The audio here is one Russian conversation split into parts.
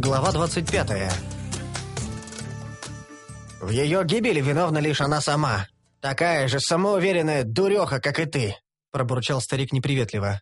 Глава 25. «В ее гибели виновна лишь она сама. Такая же самоуверенная дуреха, как и ты», — пробурчал старик неприветливо.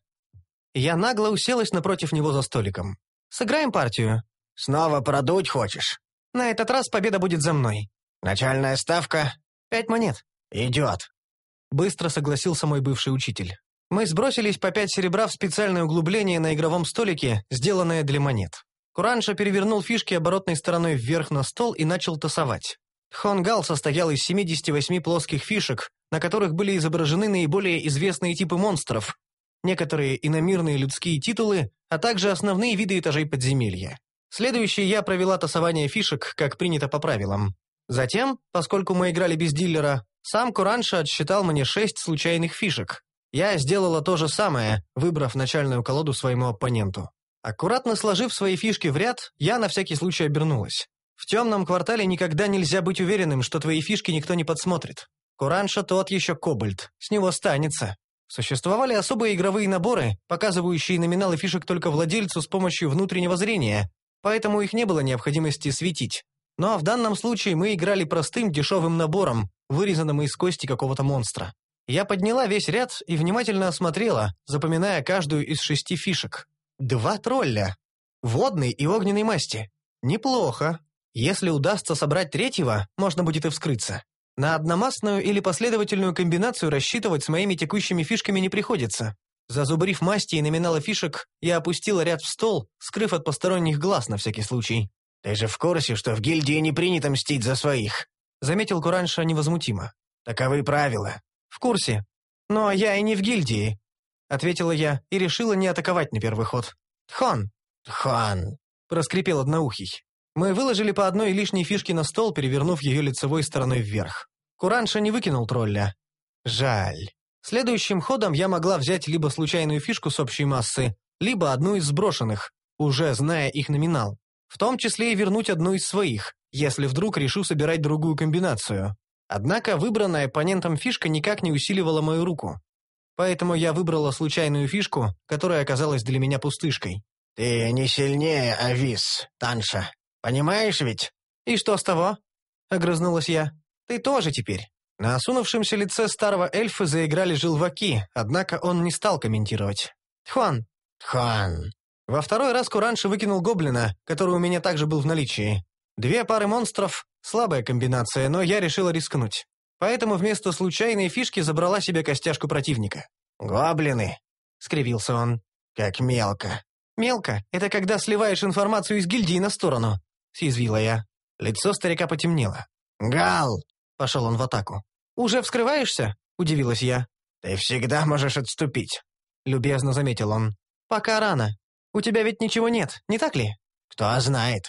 Я нагло уселась напротив него за столиком. «Сыграем партию?» «Снова продуть хочешь?» «На этот раз победа будет за мной». «Начальная ставка?» 5 монет». «Идет», — быстро согласился мой бывший учитель. Мы сбросились по 5 серебра в специальное углубление на игровом столике, сделанное для монет. Куранша перевернул фишки оборотной стороной вверх на стол и начал тасовать. Тхонгал состоял из 78 плоских фишек, на которых были изображены наиболее известные типы монстров, некоторые иномирные людские титулы, а также основные виды этажей подземелья. Следующий я провела тасование фишек, как принято по правилам. Затем, поскольку мы играли без дилера, сам Куранша отсчитал мне 6 случайных фишек. Я сделала то же самое, выбрав начальную колоду своему оппоненту. Аккуратно сложив свои фишки в ряд, я на всякий случай обернулась. В темном квартале никогда нельзя быть уверенным, что твои фишки никто не подсмотрит. Куранша тот еще кобальт, с него станется. Существовали особые игровые наборы, показывающие номиналы фишек только владельцу с помощью внутреннего зрения, поэтому их не было необходимости светить. Но в данном случае мы играли простым дешевым набором, вырезанным из кости какого-то монстра. Я подняла весь ряд и внимательно осмотрела, запоминая каждую из 6 фишек. 2 тролля. Водной и огненной масти. Неплохо. Если удастся собрать третьего, можно будет и вскрыться. На одномастную или последовательную комбинацию рассчитывать с моими текущими фишками не приходится. Зазубрив масти и номиналы фишек, я опустила ряд в стол, скрыв от посторонних глаз на всякий случай. «Ты же в курсе, что в гильдии не принято мстить за своих?» — заметил Куранша невозмутимо. «Таковы правила». «В курсе. Но я и не в гильдии», — ответила я и решила не атаковать на первый ход. «Тхон!» «Тхон!» — проскрипел одноухий. Мы выложили по одной лишней фишке на стол, перевернув ее лицевой стороной вверх. Куранша не выкинул тролля. Жаль. Следующим ходом я могла взять либо случайную фишку с общей массы, либо одну из сброшенных, уже зная их номинал. В том числе и вернуть одну из своих, если вдруг решу собирать другую комбинацию. Однако выбранная оппонентом фишка никак не усиливала мою руку. Поэтому я выбрала случайную фишку, которая оказалась для меня пустышкой. «Ты не сильнее, Авис, Танша. Понимаешь ведь?» «И что с того?» — огрызнулась я. «Ты тоже теперь». На осунувшемся лице старого эльфа заиграли желваки, однако он не стал комментировать. «Тхон!» «Тхон!» Во второй раз Куранша выкинул гоблина, который у меня также был в наличии. 2 пары монстров — слабая комбинация, но я решила рискнуть. Поэтому вместо случайной фишки забрала себе костяшку противника. «Гоблины!» — скривился он. «Как мелко!» «Мелко — это когда сливаешь информацию из гильдии на сторону», — съязвила я. Лицо старика потемнело. «Гал!» — пошел он в атаку. «Уже вскрываешься?» — удивилась я. «Ты всегда можешь отступить», — любезно заметил он. «Пока рано. У тебя ведь ничего нет, не так ли?» «Кто знает.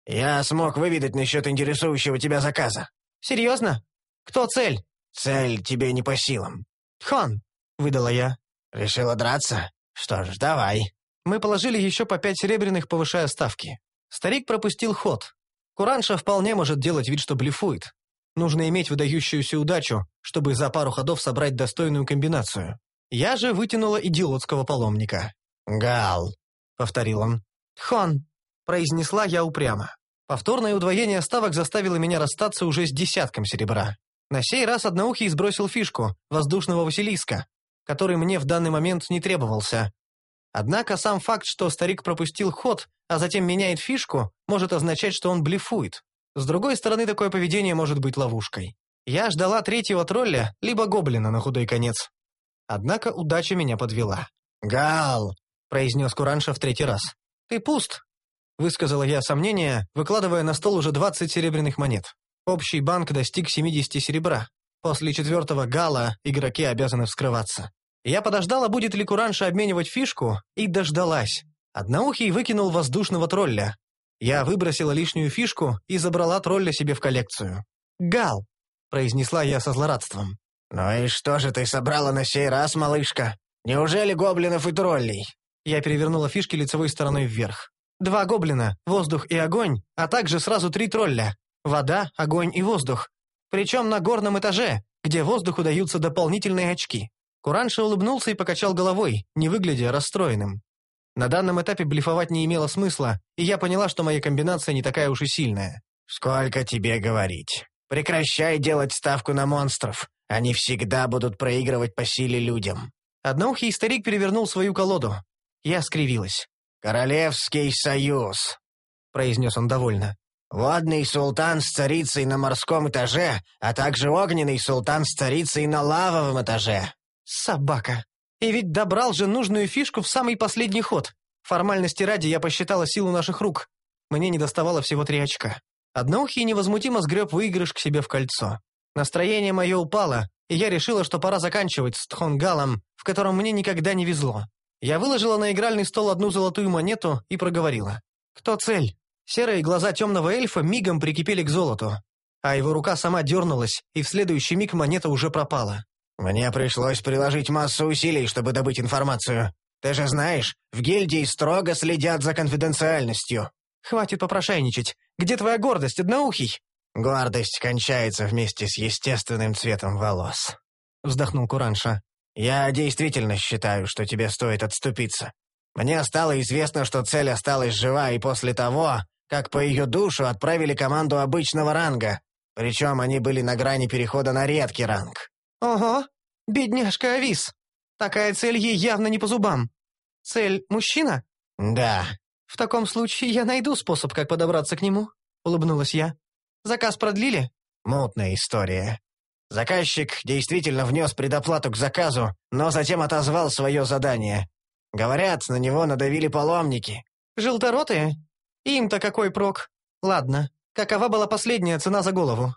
Я смог выведать насчет интересующего тебя заказа». «Серьезно? Кто цель?» «Цель тебе не по силам». «Тхон!» — выдала я. «Решила драться? Что ж, давай». Мы положили еще по 5 серебряных, повышая ставки. Старик пропустил ход. Куранша вполне может делать вид, что блефует. Нужно иметь выдающуюся удачу, чтобы за пару ходов собрать достойную комбинацию. Я же вытянула идиотского паломника. «Гал», — повторил он. «Тхон», — произнесла я упрямо. Повторное удвоение ставок заставило меня расстаться уже с десятком серебра. На сей раз одноухий сбросил фишку, воздушного Василиска, который мне в данный момент не требовался. Однако сам факт, что старик пропустил ход, а затем меняет фишку, может означать, что он блефует. С другой стороны, такое поведение может быть ловушкой. Я ждала 3-го тролля, либо гоблина на худой конец. Однако удача меня подвела. «Гал!» — произнес Куранша в 3-й раз. «Ты пуст!» — высказала я сомнение, выкладывая на стол уже 20 серебряных монет. Общий банк достиг 70 серебра. После 4-го гала игроки обязаны вскрываться. Я подождала, будет ли Куранша обменивать фишку, и дождалась. Одноухий выкинул воздушного тролля. Я выбросила лишнюю фишку и забрала тролля себе в коллекцию. «Гал!» — произнесла я со злорадством. «Ну и что же ты собрала на сей раз, малышка? Неужели гоблинов и троллей?» Я перевернула фишки лицевой стороной вверх. 2 гоблина, воздух и огонь, а также сразу 3 тролля. Вода, огонь и воздух. Причем на горном этаже, где воздуху даются дополнительные очки. Куранша улыбнулся и покачал головой, не выглядя расстроенным. На данном этапе блефовать не имело смысла, и я поняла, что моя комбинация не такая уж и сильная. «Сколько тебе говорить? Прекращай делать ставку на монстров. Они всегда будут проигрывать по силе людям». Одноухий старик перевернул свою колоду. Я скривилась. «Королевский союз», — произнес он довольно. «Водный султан с царицей на морском этаже, а также огненный султан с царицей на лавовом этаже». Собака. И ведь добрал же нужную фишку в самый последний ход. Формальности ради я посчитала силу наших рук. Мне недоставало всего 3 очка. Одноухий невозмутимо сгреб выигрыш к себе в кольцо. Настроение мое упало, и я решила, что пора заканчивать с Тхонгалом, в котором мне никогда не везло. Я выложила на игральный стол 1 золотую монету и проговорила. «Кто цель?» Серые глаза темного эльфа мигом прикипели к золоту, а его рука сама дернулась, и в следующий миг монета уже пропала. «Мне пришлось приложить массу усилий, чтобы добыть информацию. Ты же знаешь, в гильдии строго следят за конфиденциальностью». «Хватит попрошайничать. Где твоя гордость, Одноухий?» «Гордость кончается вместе с естественным цветом волос», — вздохнул Куранша. «Я действительно считаю, что тебе стоит отступиться. Мне стало известно, что цель осталась жива и после того, как по ее душу отправили команду обычного ранга. Причем они были на грани перехода на редкий ранг». «Ого, бедняжка Авис. Такая цель ей явно не по зубам. Цель — мужчина?» «Да». «В таком случае я найду способ, как подобраться к нему», — улыбнулась я. «Заказ продлили?» «Мутная история. Заказчик действительно внес предоплату к заказу, но затем отозвал свое задание. Говорят, на него надавили паломники». «Желторотые? Им-то какой прок? Ладно, какова была последняя цена за голову?»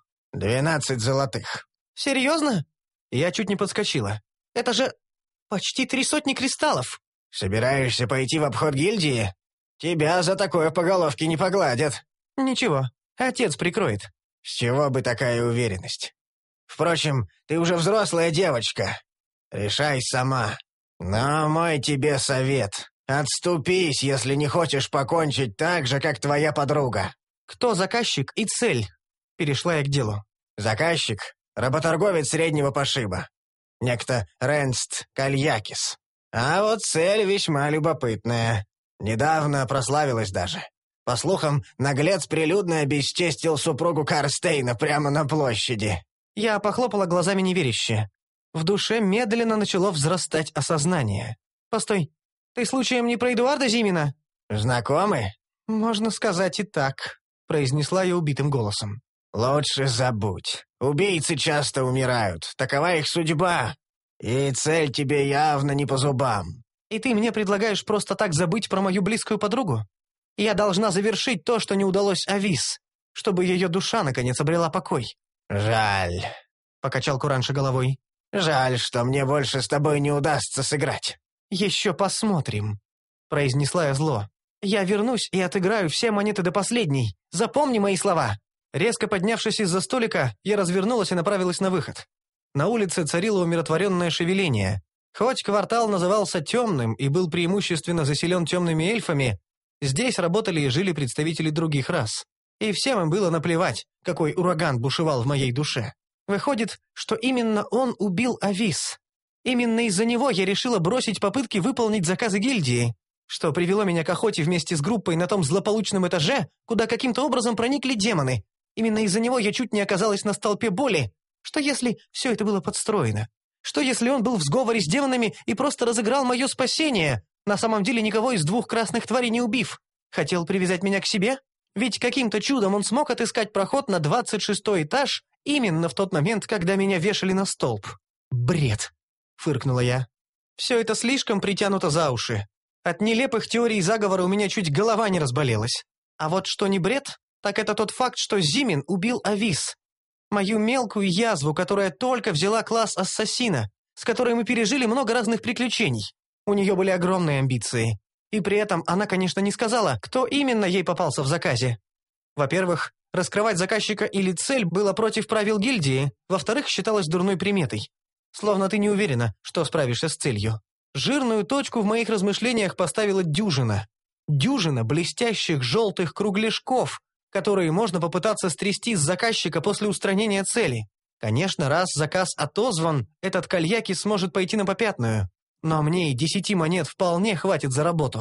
12 золотых». «Серьезно?» Я чуть не подскочила. «Это же почти 300 кристаллов!» «Собираешься пойти в обход гильдии? Тебя за такое по головке не погладят». «Ничего, отец прикроет». «С чего бы такая уверенность? Впрочем, ты уже взрослая девочка. Решай сама. Но мой тебе совет. Отступись, если не хочешь покончить так же, как твоя подруга». «Кто заказчик и цель?» Перешла я к делу. «Заказчик — работорговец среднего пошиба. Некто Ренст Кальякис. А вот цель весьма любопытная. Недавно прославилась даже. По слухам, наглец прилюдно обесчестил супругу Карстейна прямо на площади». Я похлопала глазами неверяще. В душе медленно начало взрастать осознание. «Постой, ты случаем не про Эдуарда Зимина?» «Знакомы?» «Можно сказать и так», — произнесла я убитым голосом. «Лучше забудь. Убийцы часто умирают. Такова их судьба. И цель тебе явно не по зубам». «И ты мне предлагаешь просто так забыть про мою близкую подругу? Я должна завершить то, что не удалось Авис, чтобы ее душа наконец обрела покой». «Жаль», — покачал Куранша головой. «Жаль, что мне больше с тобой не удастся сыграть». «Еще посмотрим», — произнесла я зло. «Я вернусь и отыграю все монеты до последней. Запомни мои слова». Резко поднявшись из-за столика, я развернулась и направилась на выход. На улице царило умиротворенное шевеление. Хоть квартал назывался темным и был преимущественно заселен темными эльфами, здесь работали и жили представители других рас. И всем им было наплевать, какой ураган бушевал в моей душе. Выходит, что именно он убил Авис. Именно из-за него я решила бросить попытки выполнить заказы гильдии, что привело меня к охоте вместе с группой на том злополучном этаже, куда каким-то образом проникли демоны. Именно из-за него я чуть не оказалась на столпе боли. Что если все это было подстроено? Что если он был в сговоре с демонами и просто разыграл мое спасение, на самом деле никого из 2 красных тварей не убив? Хотел привязать меня к себе? Ведь каким-то чудом он смог отыскать проход на 26-й этаж именно в тот момент, когда меня вешали на столб. «Бред!» — фыркнула я. «Все это слишком притянуто за уши. От нелепых теорий заговора у меня чуть голова не разболелась. А вот что не бред, так это тот факт, что Зимин убил Авис. Мою мелкую язву, которая только взяла класс ассасина, с которой мы пережили много разных приключений. У нее были огромные амбиции. И при этом она, конечно, не сказала, кто именно ей попался в заказе. Во-первых, раскрывать заказчика или цель было против правил гильдии, во-вторых, считалось дурной приметой. Словно ты не уверена, что справишься с целью. Жирную точку в моих размышлениях поставила дюжина. Дюжина блестящих желтых кругляшков, которые можно попытаться стрясти с заказчика после устранения цели. Конечно, раз заказ отозван, этот Кальяки сможет пойти на попятную. Но мне и 10 монет вполне хватит за работу.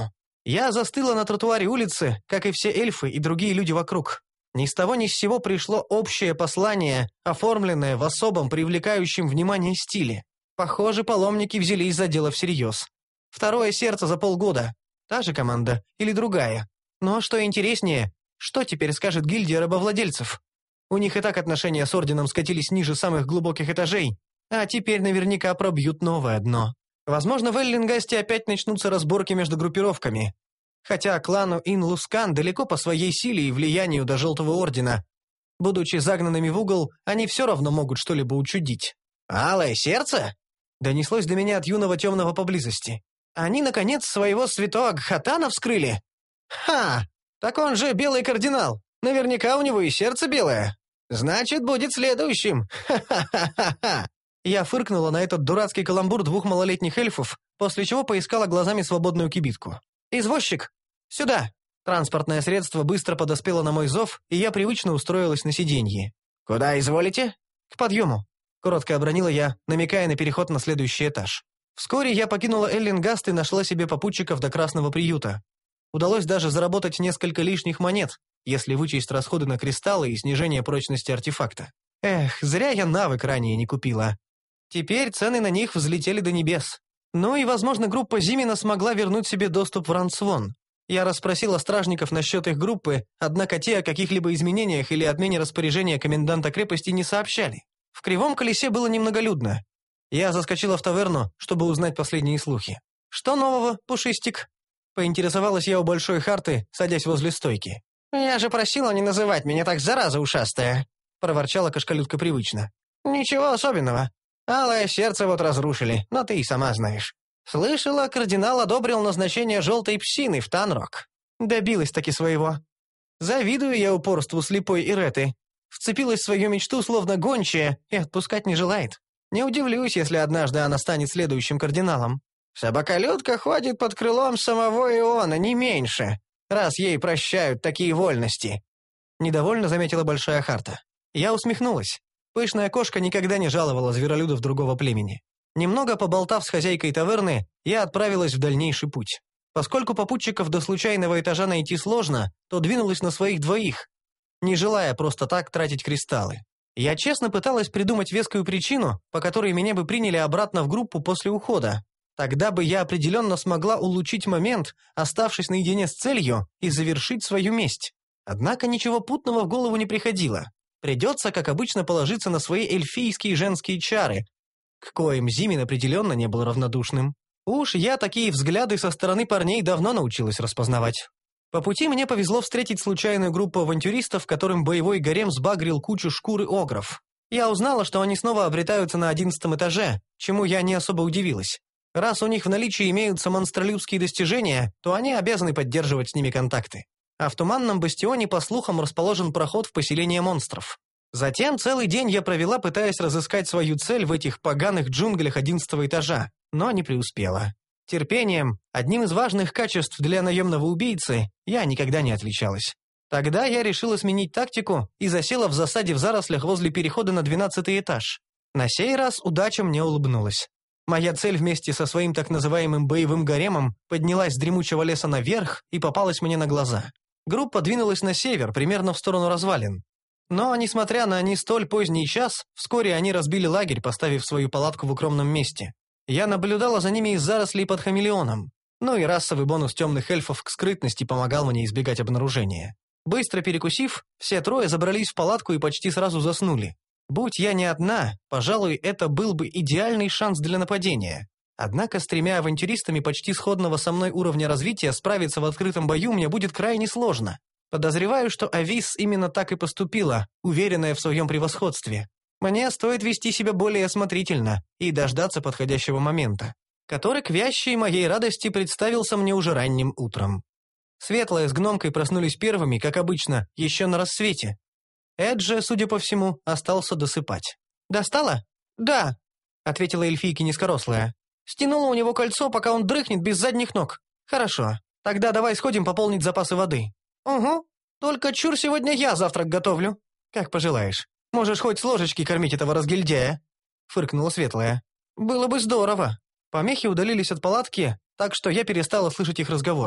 Я застыла на тротуаре улицы, как и все эльфы и другие люди вокруг. Ни с того ни с сего пришло общее послание, оформленное в особом, привлекающем внимание стиле. Похоже, паломники взялись за дело всерьез. Второе сердце за полгода. Та же команда или другая. Но что интереснее, что теперь скажет гильдия рабовладельцев? У них и так отношения с орденом скатились ниже самых глубоких этажей, а теперь наверняка пробьют новое дно. Возможно, в Эллингасте опять начнутся разборки между группировками. Хотя клану Ин-Лускан далеко по своей силе и влиянию до Желтого Ордена. Будучи загнанными в угол, они все равно могут что-либо учудить. «Алое сердце?» — донеслось до меня от юного темного поблизости. «Они, наконец, своего святого Гхатана вскрыли? Ха! Так он же белый кардинал. Наверняка у него и сердце белое. Значит, будет следующим. Ха-ха-ха-ха-ха!» Я фыркнула на этот дурацкий каламбур двух малолетних эльфов, после чего поискала глазами свободную кибитку. «Извозчик! Сюда!» Транспортное средство быстро подоспело на мой зов, и я привычно устроилась на сиденье. «Куда изволите?» «К подъему», — коротко обронила я, намекая на переход на следующий этаж. Вскоре я покинула Эллингаст и нашла себе попутчиков до Красного приюта. Удалось даже заработать несколько лишних монет, если вычесть расходы на кристаллы и снижение прочности артефакта. Эх, зря я навык ранее не купила. Теперь цены на них взлетели до небес. Ну и, возможно, группа Зимина смогла вернуть себе доступ в Рансвон. Я расспросила стражников насчет их группы, однако те о каких-либо изменениях или отмене распоряжения коменданта крепости не сообщали. В Кривом Колесе было немноголюдно. Я заскочила в таверну, чтобы узнать последние слухи. «Что нового, Пушистик?» Поинтересовалась я у Большой Харты, садясь возле стойки. «Я же просила не называть меня так, зараза ушастая!» проворчала кошкалютка привычно. «Ничего особенного. Алое сердце вот разрушили, но ты и сама знаешь. Слышала, кардинал одобрил назначение желтой псины в Танрок. Добилась-таки своего. Завидую я упорству слепой Иреты. Вцепилась в свою мечту, словно гончая, и отпускать не желает. Не удивлюсь, если однажды она станет следующим кардиналом. Собаколюдка ходит под крылом самого Иона, не меньше, раз ей прощают такие вольности». Недовольно заметила Большая Харта. Я усмехнулась. Пышная кошка никогда не жаловала зверолюдов другого племени. Немного поболтав с хозяйкой таверны, я отправилась в дальнейший путь. Поскольку попутчиков до случайного этажа найти сложно, то двинулась на своих двоих, не желая просто так тратить кристаллы. Я честно пыталась придумать вескую причину, по которой меня бы приняли обратно в группу после ухода. Тогда бы я определенно смогла улучшить момент, оставшись наедине с целью, и завершить свою месть. Однако ничего путного в голову не приходило. Придется, как обычно, положиться на свои эльфийские женские чары, к коим Зимин определенно не был равнодушным. Уж я такие взгляды со стороны парней давно научилась распознавать. По пути мне повезло встретить случайную группу авантюристов, которым боевой гарем сбагрил кучу шкур и огров. Я узнала, что они снова обретаются на 11 этаже, чему я не особо удивилась. Раз у них в наличии имеются монстролюбские достижения, то они обязаны поддерживать с ними контакты. А в Туманном Бастионе, по слухам, расположен проход в поселение монстров. Затем целый день я провела, пытаясь разыскать свою цель в этих поганых джунглях 11 этажа, но не преуспела. Терпением, одним из важных качеств для наемного убийцы, я никогда не отличалась. Тогда я решила сменить тактику и засела в засаде в зарослях возле перехода на 12 этаж. На сей раз удача мне улыбнулась. Моя цель вместе со своим так называемым боевым гаремом поднялась с дремучего леса наверх и попалась мне на глаза. Группа двинулась на север, примерно в сторону развалин. Но, несмотря на не столь поздний час, вскоре они разбили лагерь, поставив свою палатку в укромном месте. Я наблюдала за ними из зарослей под хамелеоном. Ну и расовый бонус темных эльфов к скрытности помогал мне избегать обнаружения. Быстро перекусив, все трое забрались в палатку и почти сразу заснули. Будь я не одна, пожалуй, это был бы идеальный шанс для нападения. Однако с 3 авантюристами почти сходного со мной уровня развития справиться в открытом бою мне будет крайне сложно. Подозреваю, что Авис именно так и поступила, уверенная в своем превосходстве. Мне стоит вести себя более осмотрительно и дождаться подходящего момента, который к вящей моей радости представился мне уже ранним утром. Светлая с гномкой проснулись первыми, как обычно, еще на рассвете. Эд же, судя по всему, остался досыпать. «Достала?» «Да», — ответила эльфийка низкорослая. «Стянула у него кольцо, пока он дрыхнет без задних ног. Хорошо, тогда давай сходим пополнить запасы воды». «Угу, только чур сегодня я завтрак готовлю». «Как пожелаешь. Можешь хоть с ложечки кормить этого разгильдяя», — фыркнула Светлая. «Было бы здорово». Помехи удалились от палатки, так что я перестала слышать их разговор.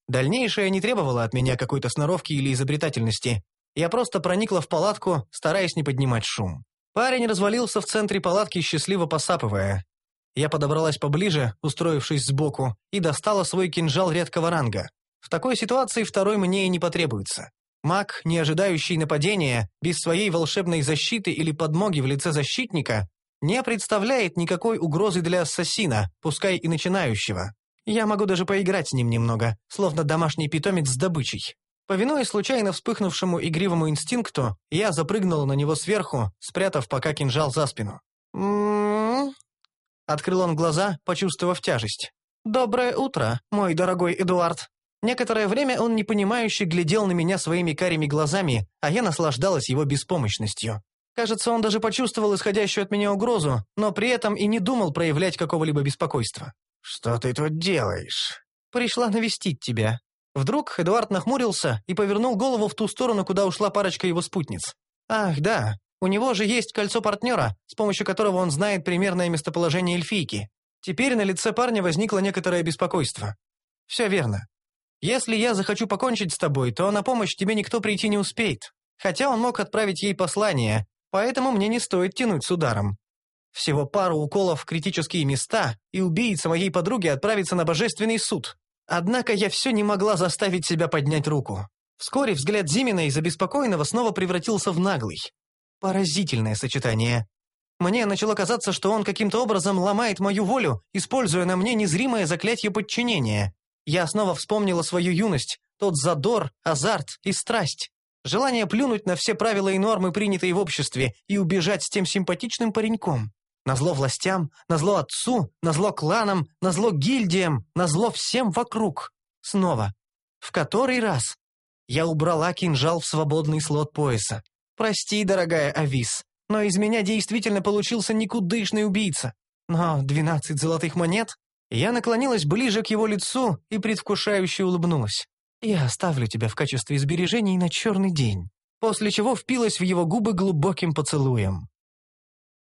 Дальнейшее не требовало от меня какой-то сноровки или изобретательности. Я просто проникла в палатку, стараясь не поднимать шум. Парень развалился в центре палатки, счастливо посапывая. Я подобралась поближе, устроившись сбоку, и достала свой кинжал редкого ранга. В такой ситуации второй мне и не потребуется. Маг, не ожидающий нападения, без своей волшебной защиты или подмоги в лице защитника, не представляет никакой угрозы для ассасина, пускай и начинающего. Я могу даже поиграть с ним немного, словно домашний питомец с добычей. Повинуясь случайно вспыхнувшему игривому инстинкту, я запрыгнула на него сверху, спрятав пока кинжал за спину. «М-м-м», открыл он глаза, почувствовав тяжесть. «Доброе утро, мой дорогой Эдуард». Некоторое время он непонимающе глядел на меня своими карими глазами, а я наслаждалась его беспомощностью. Кажется, он даже почувствовал исходящую от меня угрозу, но при этом и не думал проявлять какого-либо беспокойства. «Что ты тут делаешь?» «Пришла навестить тебя». Вдруг Эдуард нахмурился и повернул голову в ту сторону, куда ушла парочка его спутниц. «Ах, да, у него же есть кольцо партнера, с помощью которого он знает примерное местоположение эльфийки». Теперь на лице парня возникло некоторое беспокойство. «Все верно. Если я захочу покончить с тобой, то на помощь тебе никто прийти не успеет. Хотя он мог отправить ей послание, поэтому мне не стоит тянуть с ударом. Всего пару уколов в критические места, и убийца моей подруги отправится на божественный суд. Однако я все не могла заставить себя поднять руку. Вскоре взгляд Зимина из обеспокоенного снова превратился в наглый. Поразительное сочетание. Мне начало казаться, что он каким-то образом ломает мою волю, используя на мне незримое заклятие подчинения. Я снова вспомнила свою юность, тот задор, азарт и страсть. Желание плюнуть на все правила и нормы, принятые в обществе, и убежать с тем симпатичным пареньком. Назло властям, назло отцу, назло кланам, назло гильдиям, назло всем вокруг. Снова. В который раз? Я убрала кинжал в свободный слот пояса. Прости, дорогая Авис, но из меня действительно получился никудышный убийца. Но 12 золотых монет? Я наклонилась ближе к его лицу и предвкушающе улыбнулась. «Я оставлю тебя в качестве сбережений на черный день», после чего впилась в его губы глубоким поцелуем.